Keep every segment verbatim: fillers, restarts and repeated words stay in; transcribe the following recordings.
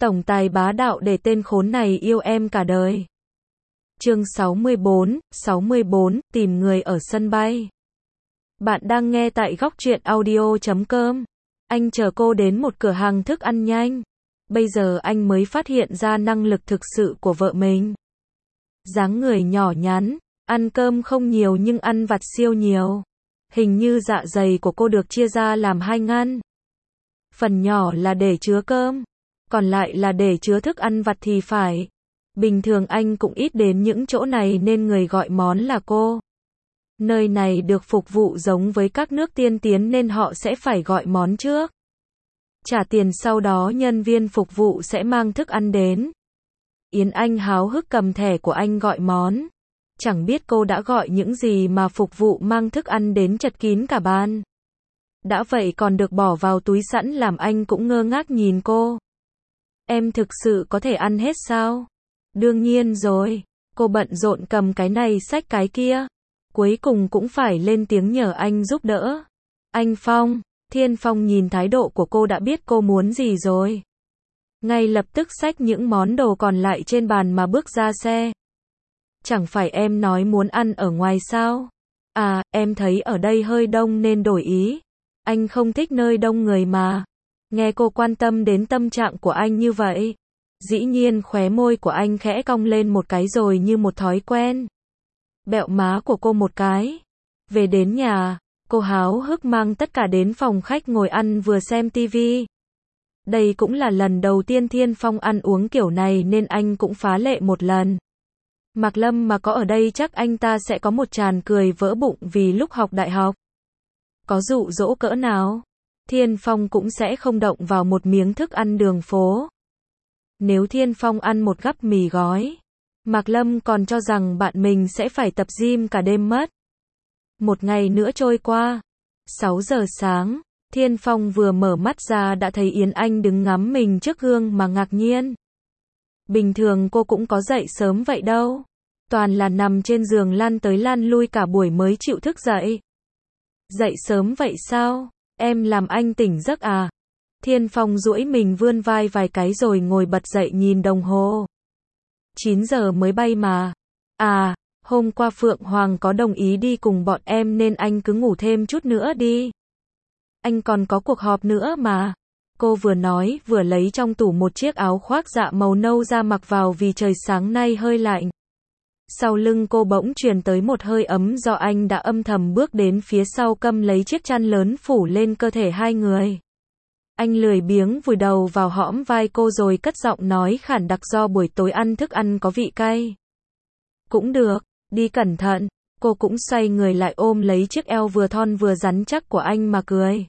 Tổng tài bá đạo để tên khốn này yêu em cả đời. Chương sáu mươi bốn, sáu mươi bốn, tìm người ở sân bay. Bạn đang nghe tại góc truyện audio chấm com. Anh chờ cô đến một cửa hàng thức ăn nhanh. Bây giờ anh mới phát hiện ra năng lực thực sự của vợ mình. Dáng người nhỏ nhắn, ăn cơm không nhiều nhưng ăn vặt siêu nhiều. Hình như dạ dày của cô được chia ra làm hai ngăn. Phần nhỏ là để chứa cơm, còn lại là để chứa thức ăn vặt thì phải. Bình thường anh cũng ít đến những chỗ này nên người gọi món là cô. Nơi này được phục vụ giống với các nước tiên tiến nên họ sẽ phải gọi món trước. Trả tiền sau đó nhân viên phục vụ sẽ mang thức ăn đến. Yến Anh háo hức cầm thẻ của anh gọi món. Chẳng biết cô đã gọi những gì mà phục vụ mang thức ăn đến chật kín cả bàn. Đã vậy còn được bỏ vào túi sẵn làm anh cũng ngơ ngác nhìn cô. Em thực sự có thể ăn hết sao? Đương nhiên rồi. Cô bận rộn cầm cái này xách cái kia. Cuối cùng cũng phải lên tiếng nhờ anh giúp đỡ. Anh Phong, Thiên Phong nhìn thái độ của cô đã biết cô muốn gì rồi. Ngay lập tức xách những món đồ còn lại trên bàn mà bước ra xe. Chẳng phải em nói muốn ăn ở ngoài sao? À, em thấy ở đây hơi đông nên đổi ý. Anh không thích nơi đông người mà. Nghe cô quan tâm đến tâm trạng của anh như vậy. Dĩ nhiên khóe môi của anh khẽ cong lên một cái rồi như một thói quen. Bẹo má của cô một cái. Về đến nhà, cô háo hức mang tất cả đến phòng khách ngồi ăn vừa xem tivi. Đây cũng là lần đầu tiên Thiên Phong ăn uống kiểu này nên anh cũng phá lệ một lần. Mạc Lâm mà có ở đây chắc anh ta sẽ có một tràng cười vỡ bụng vì lúc học đại học. Có dụ dỗ cỡ nào, Thiên Phong cũng sẽ không động vào một miếng thức ăn đường phố. Nếu Thiên Phong ăn một gắp mì gói, Mạc Lâm còn cho rằng bạn mình sẽ phải tập gym cả đêm mất. Một ngày nữa trôi qua, sáu giờ sáng, Thiên Phong vừa mở mắt ra đã thấy Yến Anh đứng ngắm mình trước gương mà ngạc nhiên. Bình thường cô cũng có dậy sớm vậy đâu. Toàn là nằm trên giường lăn tới lăn lui cả buổi mới chịu thức dậy. Dậy sớm vậy sao? Em làm anh tỉnh giấc à? Thiên Phong duỗi mình vươn vai vài cái rồi ngồi bật dậy nhìn đồng hồ. chín giờ mới bay mà. À, hôm qua Phượng Hoàng có đồng ý đi cùng bọn em nên anh cứ ngủ thêm chút nữa đi. Anh còn có cuộc họp nữa mà. Cô vừa nói vừa lấy trong tủ một chiếc áo khoác dạ màu nâu ra mặc vào vì trời sáng nay hơi lạnh. Sau lưng cô bỗng truyền tới một hơi ấm do anh đã âm thầm bước đến phía sau cầm lấy chiếc chăn lớn phủ lên cơ thể hai người. Anh lười biếng vùi đầu vào hõm vai cô rồi cất giọng nói khản đặc do buổi tối ăn thức ăn có vị cay. Cũng được, đi cẩn thận. Cô cũng xoay người lại ôm lấy chiếc eo vừa thon vừa rắn chắc của anh mà cười.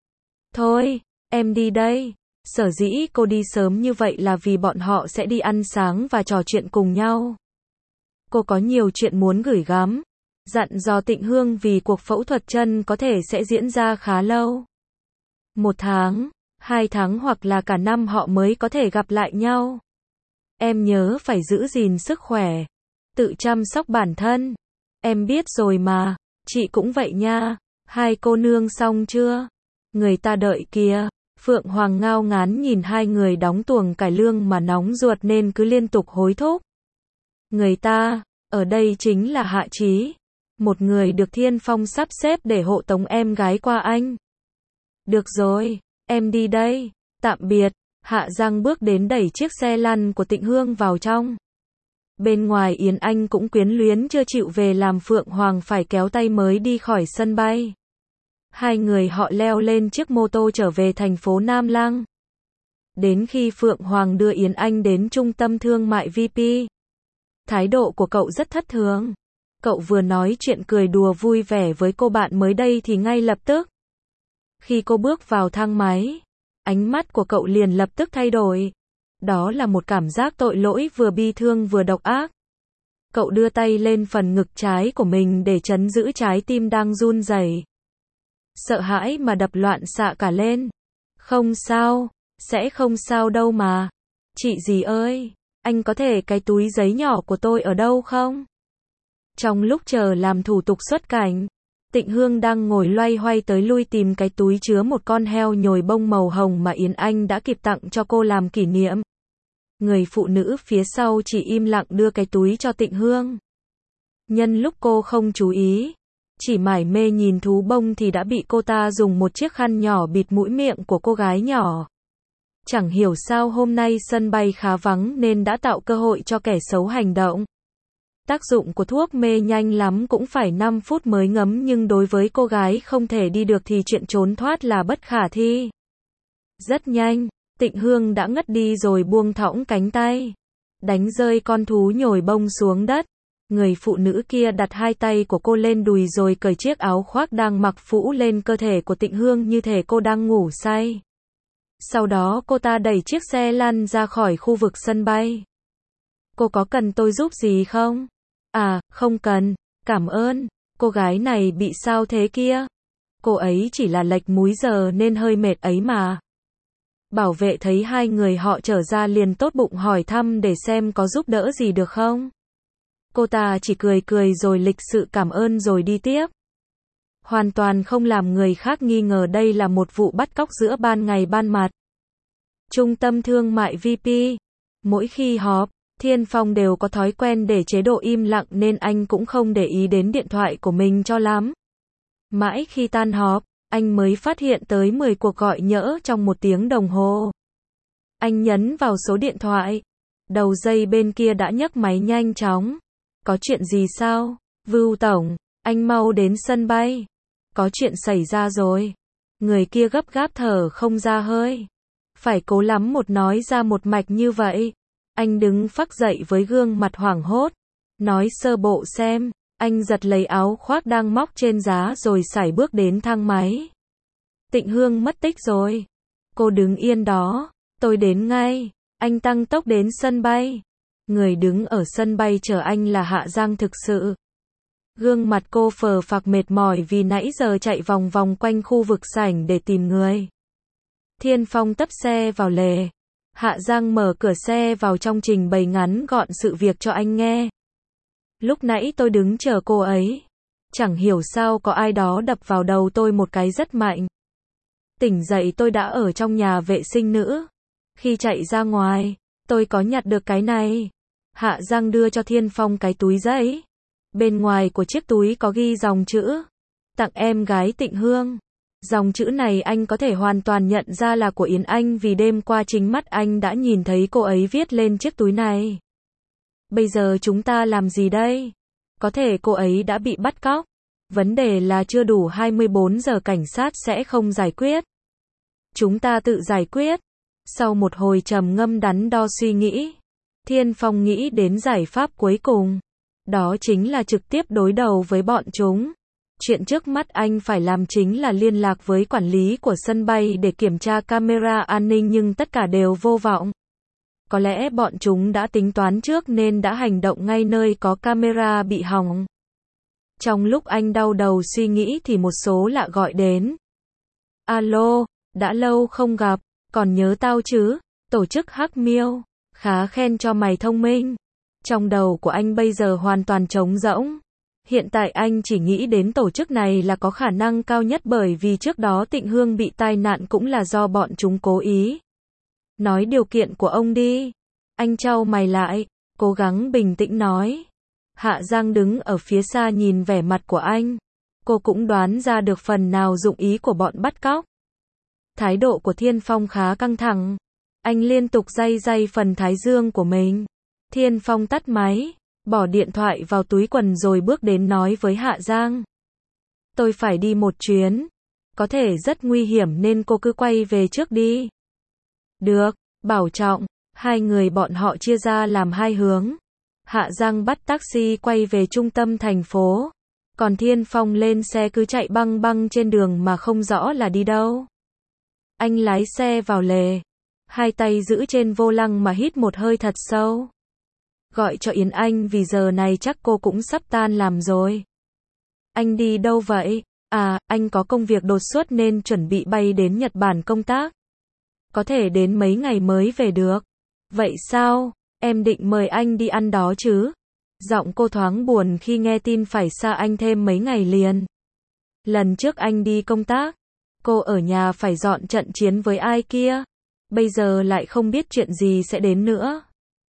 Thôi, em đi đây. Sở dĩ cô đi sớm như vậy là vì bọn họ sẽ đi ăn sáng và trò chuyện cùng nhau. Cô có nhiều chuyện muốn gửi gắm. Dặn dò Tịnh Hương vì cuộc phẫu thuật chân có thể sẽ diễn ra khá lâu. Một tháng, hai tháng hoặc là cả năm họ mới có thể gặp lại nhau. Em nhớ phải giữ gìn sức khỏe. Tự chăm sóc bản thân. Em biết rồi mà. Chị cũng vậy nha. Hai cô nương xong chưa? Người ta đợi kìa. Phượng Hoàng ngao ngán nhìn hai người đóng tuồng cải lương mà nóng ruột nên cứ liên tục hối thúc. Người ta, ở đây chính là Hạ Chí. Một người được Thiên Phong sắp xếp để hộ tống em gái qua anh. Được rồi, em đi đây. Tạm biệt. Hạ Giang bước đến đẩy chiếc xe lăn của Tịnh Hương vào trong. Bên ngoài Yến Anh cũng quyến luyến chưa chịu về làm Phượng Hoàng phải kéo tay mới đi khỏi sân bay. Hai người họ leo lên chiếc mô tô trở về thành phố Nam Lăng. Đến khi Phượng Hoàng đưa Yến Anh đến trung tâm thương mại vê pê, thái độ của cậu rất thất thường. Cậu vừa nói chuyện cười đùa vui vẻ với cô bạn mới đây thì ngay lập tức. Khi cô bước vào thang máy, ánh mắt của cậu liền lập tức thay đổi. Đó là một cảm giác tội lỗi vừa bi thương vừa độc ác. Cậu đưa tay lên phần ngực trái của mình để trấn giữ trái tim đang run rẩy. Sợ hãi mà đập loạn xạ cả lên. Không sao, sẽ không sao đâu mà. Chị dì ơi, anh có thể cái túi giấy nhỏ của tôi ở đâu không? Trong lúc chờ làm thủ tục xuất cảnh, Tịnh Hương đang ngồi loay hoay tới lui tìm cái túi chứa một con heo nhồi bông màu hồng mà Yến Anh đã kịp tặng cho cô làm kỷ niệm. Người phụ nữ phía sau chỉ im lặng đưa cái túi cho Tịnh Hương. Nhân lúc cô không chú ý, chỉ mải mê nhìn thú bông thì đã bị cô ta dùng một chiếc khăn nhỏ bịt mũi miệng của cô gái nhỏ. Chẳng hiểu sao hôm nay sân bay khá vắng nên đã tạo cơ hội cho kẻ xấu hành động. Tác dụng của thuốc mê nhanh lắm cũng phải năm phút mới ngấm, nhưng đối với cô gái không thể đi được thì chuyện trốn thoát là bất khả thi. Rất nhanh, Tịnh Hương đã ngất đi rồi buông thõng cánh tay, đánh rơi con thú nhồi bông xuống đất. Người phụ nữ kia đặt hai tay của cô lên đùi rồi cởi chiếc áo khoác đang mặc phủ lên cơ thể của Tịnh Hương như thể cô đang ngủ say. Sau đó cô ta đẩy chiếc xe lăn ra khỏi khu vực sân bay. Cô có cần tôi giúp gì không? À, không cần, cảm ơn. Cô gái này bị sao thế kia? Cô ấy chỉ là lệch múi giờ nên hơi mệt ấy mà. Bảo vệ thấy hai người họ trở ra liền tốt bụng hỏi thăm để xem có giúp đỡ gì được không. Cô ta chỉ cười cười rồi lịch sự cảm ơn rồi đi tiếp. Hoàn toàn không làm người khác nghi ngờ đây là một vụ bắt cóc giữa ban ngày ban mặt. Trung tâm thương mại vê pê. Mỗi khi họp, Thiên Phong đều có thói quen để chế độ im lặng nên anh cũng không để ý đến điện thoại của mình cho lắm. Mãi khi tan họp, anh mới phát hiện tới mười cuộc gọi nhỡ trong một tiếng đồng hồ. Anh nhấn vào số điện thoại. Đầu dây bên kia đã nhấc máy nhanh chóng. Có chuyện gì sao? Vưu Tổng, anh mau đến sân bay. Có chuyện xảy ra rồi. Người kia gấp gáp thở không ra hơi. Phải cố lắm một nói ra một mạch như vậy. Anh đứng phác dậy với gương mặt hoảng hốt. Nói sơ bộ xem. Anh giật lấy áo khoác đang móc trên giá rồi sải bước đến thang máy. Tịnh Hương mất tích rồi. Cô đứng yên đó. Tôi đến ngay. Anh tăng tốc đến sân bay. Người đứng ở sân bay chờ anh là Hạ Giang thực sự. Gương mặt cô phờ phạc mệt mỏi vì nãy giờ chạy vòng vòng quanh khu vực sảnh để tìm người. Thiên Phong tấp xe vào lề. Hạ Giang mở cửa xe vào trong trình bày ngắn gọn sự việc cho anh nghe. Lúc nãy tôi đứng chờ cô ấy. Chẳng hiểu sao có ai đó đập vào đầu tôi một cái rất mạnh. Tỉnh dậy tôi đã ở trong nhà vệ sinh nữ. Khi chạy ra ngoài, tôi có nhặt được cái này. Hạ Giang đưa cho Thiên Phong cái túi giấy. Bên ngoài của chiếc túi có ghi dòng chữ. Tặng em gái Tịnh Hương. Dòng chữ này anh có thể hoàn toàn nhận ra là của Yến Anh vì đêm qua chính mắt anh đã nhìn thấy cô ấy viết lên chiếc túi này. Bây giờ chúng ta làm gì đây? Có thể cô ấy đã bị bắt cóc. Vấn đề là chưa đủ hai mươi bốn giờ cảnh sát sẽ không giải quyết. Chúng ta tự giải quyết. Sau một hồi trầm ngâm đắn đo suy nghĩ, Thiên Phong nghĩ đến giải pháp cuối cùng. Đó chính là trực tiếp đối đầu với bọn chúng. Chuyện trước mắt anh phải làm chính là liên lạc với quản lý của sân bay để kiểm tra camera an ninh nhưng tất cả đều vô vọng. Có lẽ bọn chúng đã tính toán trước nên đã hành động ngay nơi có camera bị hỏng. Trong lúc anh đau đầu suy nghĩ thì một số lạ gọi đến. Alo, đã lâu không gặp, còn nhớ tao chứ? Tổ chức Hắc Miêu, khá khen cho mày thông minh. Trong đầu của anh bây giờ hoàn toàn trống rỗng. Hiện tại anh chỉ nghĩ đến tổ chức này là có khả năng cao nhất bởi vì trước đó Tịnh Hương bị tai nạn cũng là do bọn chúng cố ý. Nói điều kiện của ông đi. Anh chau mày lại, cố gắng bình tĩnh nói. Hạ Giang đứng ở phía xa nhìn vẻ mặt của anh. Cô cũng đoán ra được phần nào dụng ý của bọn bắt cóc. Thái độ của Thiên Phong khá căng thẳng. Anh liên tục day day phần thái dương của mình. Thiên Phong tắt máy, bỏ điện thoại vào túi quần rồi bước đến nói với Hạ Giang. Tôi phải đi một chuyến. Có thể rất nguy hiểm nên cô cứ quay về trước đi. Được, bảo trọng. Hai người bọn họ chia ra làm hai hướng. Hạ Giang bắt taxi quay về trung tâm thành phố. Còn Thiên Phong lên xe cứ chạy băng băng trên đường mà không rõ là đi đâu. Anh lái xe vào lề. Hai tay giữ trên vô lăng mà hít một hơi thật sâu. Gọi cho Yến Anh vì giờ này chắc cô cũng sắp tan làm rồi. Anh đi đâu vậy? À, anh có công việc đột xuất nên chuẩn bị bay đến Nhật Bản công tác. Có thể đến mấy ngày mới về được. Vậy sao? Em định mời anh đi ăn đó chứ? Giọng cô thoáng buồn khi nghe tin phải xa anh thêm mấy ngày liền. Lần trước anh đi công tác, cô ở nhà phải dọn trận chiến với ai kia. Bây giờ lại không biết chuyện gì sẽ đến nữa.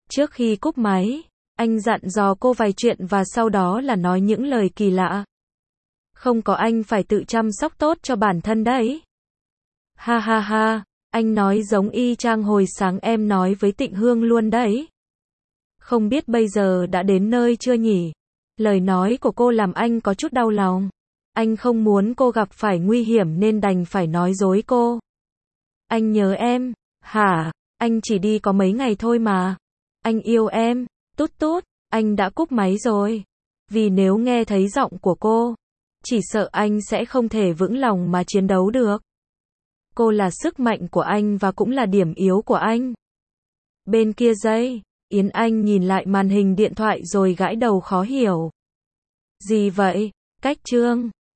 Trước khi cúp máy, anh dặn dò cô vài chuyện và sau đó là nói những lời kỳ lạ. Không có anh phải tự chăm sóc tốt cho bản thân đấy. Ha ha ha, anh nói giống y chang hồi sáng em nói với Tịnh Hương luôn đấy. Không biết bây giờ đã đến nơi chưa nhỉ? Lời nói của cô làm anh có chút đau lòng. Anh không muốn cô gặp phải nguy hiểm nên đành phải nói dối cô. Anh nhớ em. Hả? Anh chỉ đi có mấy ngày thôi mà. Anh yêu em. Tút tút, anh đã cúp máy rồi. Vì nếu nghe thấy giọng của cô, chỉ sợ anh sẽ không thể vững lòng mà chiến đấu được. Cô là sức mạnh của anh và cũng là điểm yếu của anh. Bên kia dây, Yến Anh nhìn lại màn hình điện thoại rồi gãi đầu khó hiểu. Gì vậy? Cách Trương.